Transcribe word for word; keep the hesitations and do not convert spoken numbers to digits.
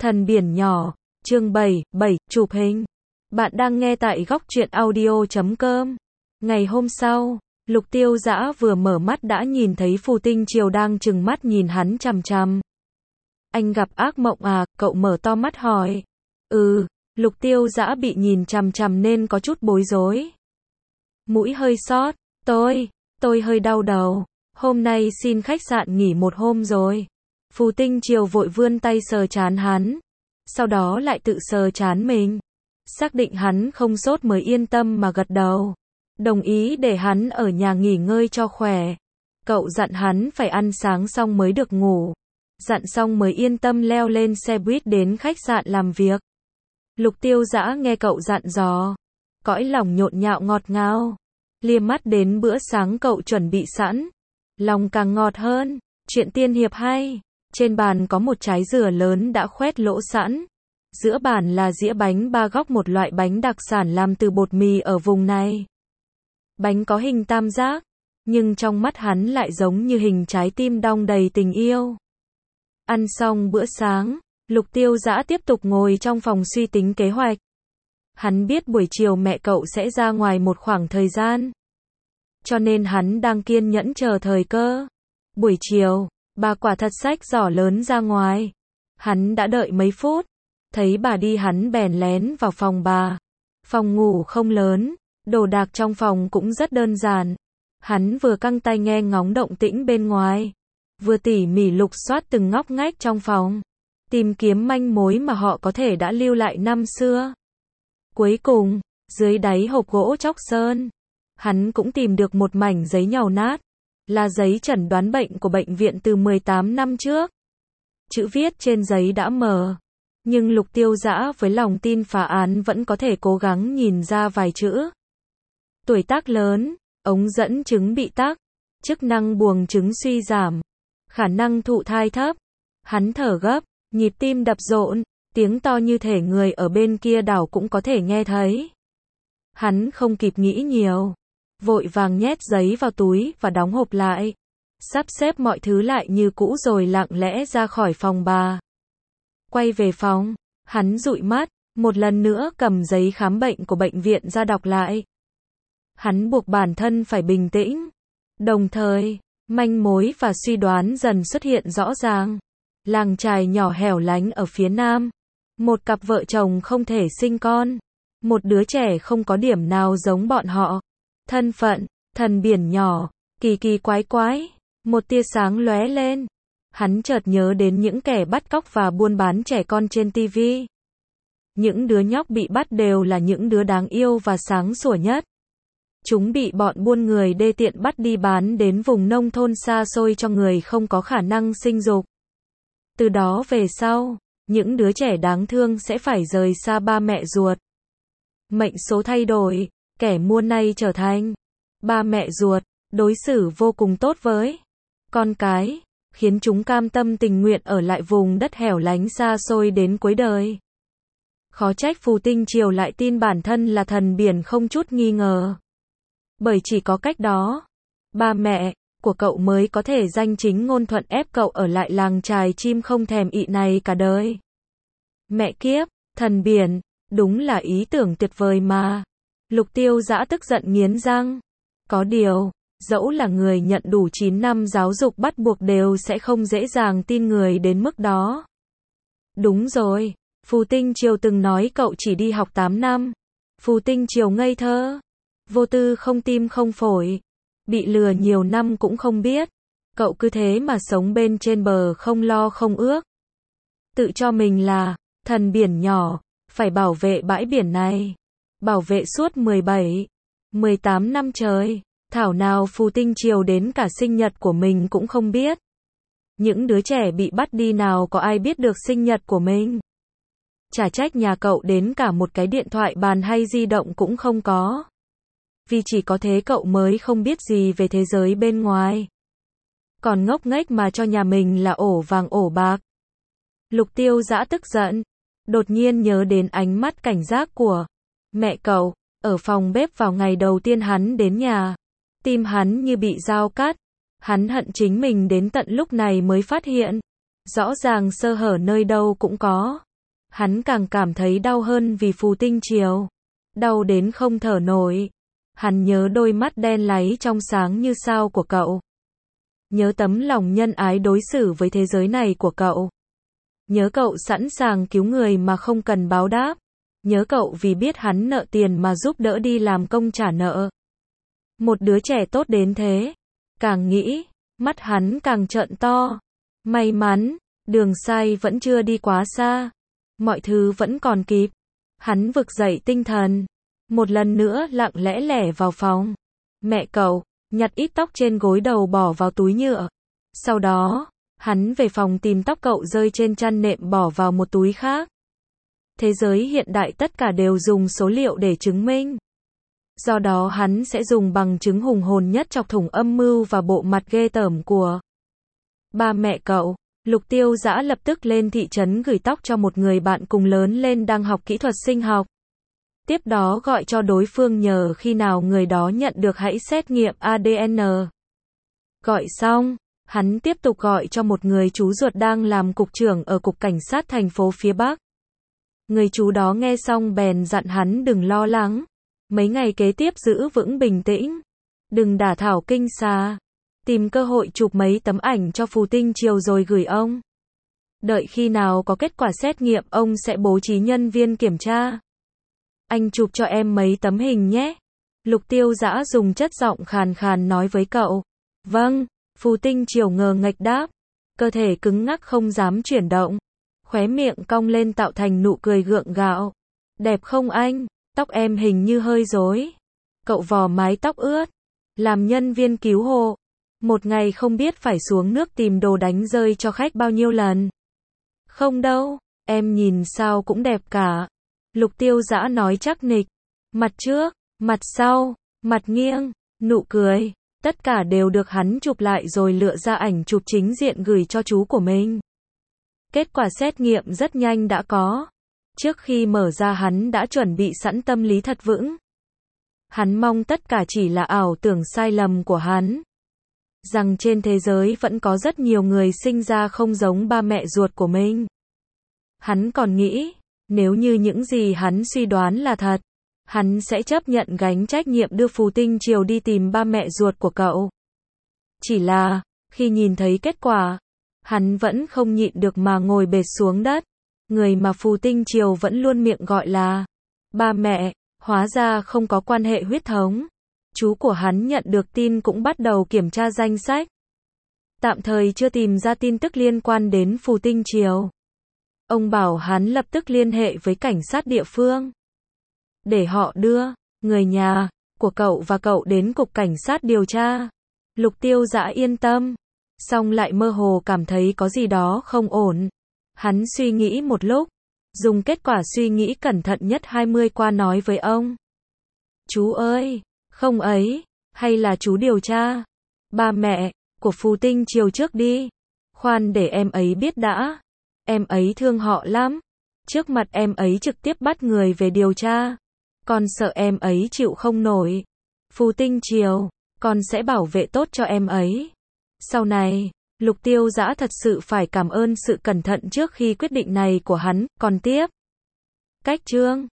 Thần biển nhỏ, chương bảy, bảy, chụp hình. Bạn đang nghe tại góc truyện audio chấm com. Ngày hôm sau, Lục Tiêu Dã vừa mở mắt đã nhìn thấy Phù Tinh Triều đang trừng mắt nhìn hắn chằm chằm. Anh gặp ác mộng à? Cậu mở to mắt hỏi. Ừ, Lục Tiêu Dã bị nhìn chằm chằm nên có chút bối rối. Mũi hơi xót, tôi, tôi hơi đau đầu. Hôm nay xin khách sạn nghỉ một hôm rồi. Phù Tinh Triều vội vươn tay sờ trán hắn, sau đó lại tự sờ trán mình. Xác định hắn không sốt mới yên tâm mà gật đầu. Đồng ý để hắn ở nhà nghỉ ngơi cho khỏe. Cậu dặn hắn phải ăn sáng xong mới được ngủ. Dặn xong mới yên tâm leo lên xe buýt đến khách sạn làm việc. Lục Tiêu Dã nghe cậu dặn dò, cõi lòng nhộn nhạo ngọt ngào. Liếc mắt đến bữa sáng cậu chuẩn bị sẵn, lòng càng ngọt hơn. Chuyện tiên hiệp hay. Trên bàn có một trái dừa lớn đã khoét lỗ sẵn. Giữa bàn là dĩa bánh ba góc, một loại bánh đặc sản làm từ bột mì ở vùng này. Bánh có hình tam giác, nhưng trong mắt hắn lại giống như hình trái tim đong đầy tình yêu. Ăn xong bữa sáng, Lục Tiêu Dã tiếp tục ngồi trong phòng suy tính kế hoạch. Hắn biết buổi chiều mẹ cậu sẽ ra ngoài một khoảng thời gian, cho nên hắn đang kiên nhẫn chờ thời cơ. Buổi chiều, bà quả thật xách giỏ lớn ra ngoài. Hắn đã đợi mấy phút, thấy bà đi hắn bèn lén vào phòng bà. Phòng ngủ không lớn, đồ đạc trong phòng cũng rất đơn giản. Hắn vừa căng tay nghe ngóng động tĩnh bên ngoài, vừa tỉ mỉ lục soát từng ngóc ngách trong phòng, tìm kiếm manh mối mà họ có thể đã lưu lại năm xưa. Cuối cùng, dưới đáy hộp gỗ chóc sơn, hắn cũng tìm được một mảnh giấy nhàu nát, là giấy chẩn đoán bệnh của bệnh viện từ mười tám năm trước. Chữ viết trên giấy đã mờ, nhưng Lục Tiêu Dã với lòng tin phá án vẫn có thể cố gắng nhìn ra vài chữ. Tuổi tác lớn, ống dẫn trứng bị tắc, chức năng buồng trứng suy giảm, khả năng thụ thai thấp. Hắn thở gấp, nhịp tim đập rộn, tiếng to như thể người ở bên kia đảo cũng có thể nghe thấy. Hắn không kịp nghĩ nhiều, vội vàng nhét giấy vào túi và đóng hộp lại, sắp xếp mọi thứ lại như cũ rồi lặng lẽ ra khỏi phòng bà. Quay về phòng, hắn dụi mắt, một lần nữa cầm giấy khám bệnh của bệnh viện ra đọc lại. Hắn buộc bản thân phải bình tĩnh, đồng thời, manh mối và suy đoán dần xuất hiện rõ ràng. Làng chài nhỏ hẻo lánh ở phía nam, một cặp vợ chồng không thể sinh con, một đứa trẻ không có điểm nào giống bọn họ. Thân phận, thần biển nhỏ, kỳ kỳ quái quái, một tia sáng lóe lên. Hắn chợt nhớ đến những kẻ bắt cóc và buôn bán trẻ con trên ti vi. Những đứa nhóc bị bắt đều là những đứa đáng yêu và sáng sủa nhất. Chúng bị bọn buôn người đê tiện bắt đi bán đến vùng nông thôn xa xôi cho người không có khả năng sinh dục. Từ đó về sau, những đứa trẻ đáng thương sẽ phải rời xa ba mẹ ruột. Mệnh số thay đổi, kẻ mua nay trở thành ba mẹ ruột, đối xử vô cùng tốt với con cái, khiến chúng cam tâm tình nguyện ở lại vùng đất hẻo lánh xa xôi đến cuối đời. Khó trách Phù Tinh Triều lại tin bản thân là thần biển không chút nghi ngờ. Bởi chỉ có cách đó, ba mẹ của cậu mới có thể danh chính ngôn thuận ép cậu ở lại làng chài chim không thèm ị này cả đời. Mẹ kiếp, thần biển, đúng là ý tưởng tuyệt vời mà. Lục Tiêu Dã tức giận nghiến răng. Có điều, dẫu là người nhận đủ chín năm giáo dục bắt buộc đều sẽ không dễ dàng tin người đến mức đó. Đúng rồi, Phù Tinh Triều từng nói cậu chỉ đi học tám năm. Phù Tinh Triều ngây thơ, vô tư không tim không phổi, bị lừa nhiều năm cũng không biết. Cậu cứ thế mà sống bên trên bờ không lo không ước. Tự cho mình là thần biển nhỏ, phải bảo vệ bãi biển này. Bảo vệ suốt mười bảy, mười tám năm trời. Thảo nào Phù Tinh Triều đến cả sinh nhật của mình cũng không biết. Những đứa trẻ bị bắt đi nào có ai biết được sinh nhật của mình. Chả trách nhà cậu đến cả một cái điện thoại bàn hay di động cũng không có. Vì chỉ có thế cậu mới không biết gì về thế giới bên ngoài. Còn ngốc nghếch mà cho nhà mình là ổ vàng ổ bạc. Lục Tiêu Dã tức giận, đột nhiên nhớ đến ánh mắt cảnh giác của mẹ cậu ở phòng bếp vào ngày đầu tiên hắn đến nhà. Tim hắn như bị dao cắt. Hắn hận chính mình đến tận lúc này mới phát hiện. Rõ ràng sơ hở nơi đâu cũng có. hắn càng cảm thấy đau hơn vì Phù Tinh Triều. Đau đến không thở nổi. Hắn nhớ đôi mắt đen láy trong sáng như sao của cậu. Nhớ tấm lòng nhân ái đối xử với thế giới này của cậu. Nhớ cậu sẵn sàng cứu người mà không cần báo đáp. Nhớ cậu vì biết hắn nợ tiền mà giúp đỡ đi làm công trả nợ. Một đứa trẻ tốt đến thế. Càng nghĩ, mắt hắn càng trợn to. May mắn, đường sai vẫn chưa đi quá xa. Mọi thứ vẫn còn kịp. Hắn vực dậy tinh thần. Một lần nữa lặng lẽ lẻ vào phòng. Mẹ cậu, nhặt ít tóc trên gối đầu bỏ vào túi nhựa. Sau đó, hắn về phòng tìm tóc cậu rơi trên chăn nệm bỏ vào một túi khác. Thế giới hiện đại tất cả đều dùng số liệu để chứng minh. Do đó hắn sẽ dùng bằng chứng hùng hồn nhất chọc thủng âm mưu và bộ mặt ghê tởm của ba mẹ cậu. Lục Tiêu Dã lập tức lên thị trấn gửi tóc cho một người bạn cùng lớn lên đang học kỹ thuật sinh học. Tiếp đó gọi cho đối phương nhờ khi nào người đó nhận được hãy xét nghiệm a đê en. Gọi xong, hắn tiếp tục gọi cho một người chú ruột đang làm cục trưởng ở cục cảnh sát thành phố phía Bắc. Người chú đó nghe xong bèn dặn hắn đừng lo lắng. Mấy ngày kế tiếp giữ vững bình tĩnh. Đừng đả thảo kinh xà. Tìm cơ hội chụp mấy tấm ảnh cho Phù Tinh Triều rồi gửi ông. Đợi khi nào có kết quả xét nghiệm ông sẽ bố trí nhân viên kiểm tra. Anh chụp cho em mấy tấm hình nhé. Lục Tiêu Dã dùng chất giọng khàn khàn nói với cậu. Vâng, Phù Tinh Triều ngờ nghệch đáp. Cơ thể cứng ngắc không dám chuyển động. Khóe miệng cong lên tạo thành nụ cười gượng gạo. Đẹp không anh? Tóc em hình như hơi rối. Cậu vò mái tóc ướt. Làm nhân viên cứu hộ. Một ngày không biết phải xuống nước tìm đồ đánh rơi cho khách bao nhiêu lần. Không đâu, em nhìn sao cũng đẹp cả. Lục Tiêu Dã nói chắc nịch. Mặt trước, mặt sau, mặt nghiêng, nụ cười. Tất cả đều được hắn chụp lại rồi lựa ra ảnh chụp chính diện gửi cho chú của mình. Kết quả xét nghiệm rất nhanh đã có. Trước khi mở ra hắn đã chuẩn bị sẵn tâm lý thật vững. Hắn mong tất cả chỉ là ảo tưởng sai lầm của hắn. Rằng trên thế giới vẫn có rất nhiều người sinh ra không giống ba mẹ ruột của mình. Hắn còn nghĩ, nếu như những gì hắn suy đoán là thật, hắn sẽ chấp nhận gánh trách nhiệm đưa Phù Tinh Triều đi tìm ba mẹ ruột của cậu. Chỉ là, khi nhìn thấy kết quả, hắn vẫn không nhịn được mà ngồi bệt xuống đất. Người mà Phù Tinh Triều vẫn luôn miệng gọi là ba mẹ, hóa ra không có quan hệ huyết thống. Chú của hắn nhận được tin cũng bắt đầu kiểm tra danh sách. Tạm thời chưa tìm ra tin tức liên quan đến Phù Tinh Triều. Ông bảo hắn lập tức liên hệ với cảnh sát địa phương. Để họ đưa người nhà của cậu và cậu đến cục cảnh sát điều tra. Lục Tiêu Dã yên tâm. Xong lại mơ hồ cảm thấy có gì đó không ổn. Hắn suy nghĩ một lúc. Dùng kết quả suy nghĩ cẩn thận nhất hai mươi qua nói với ông. Chú ơi! Không ấy, hay là chú điều tra ba mẹ của Phù Tinh Triều trước đi. Khoan để em ấy biết đã. Em ấy thương họ lắm. Trước mặt em ấy trực tiếp bắt người về điều tra. Con sợ em ấy chịu không nổi. Phù Tinh Triều, con sẽ bảo vệ tốt cho em ấy. Sau này, Lục Tiêu Dã thật sự phải cảm ơn sự cẩn thận trước khi quyết định này của hắn. Còn tiếp. Cách chương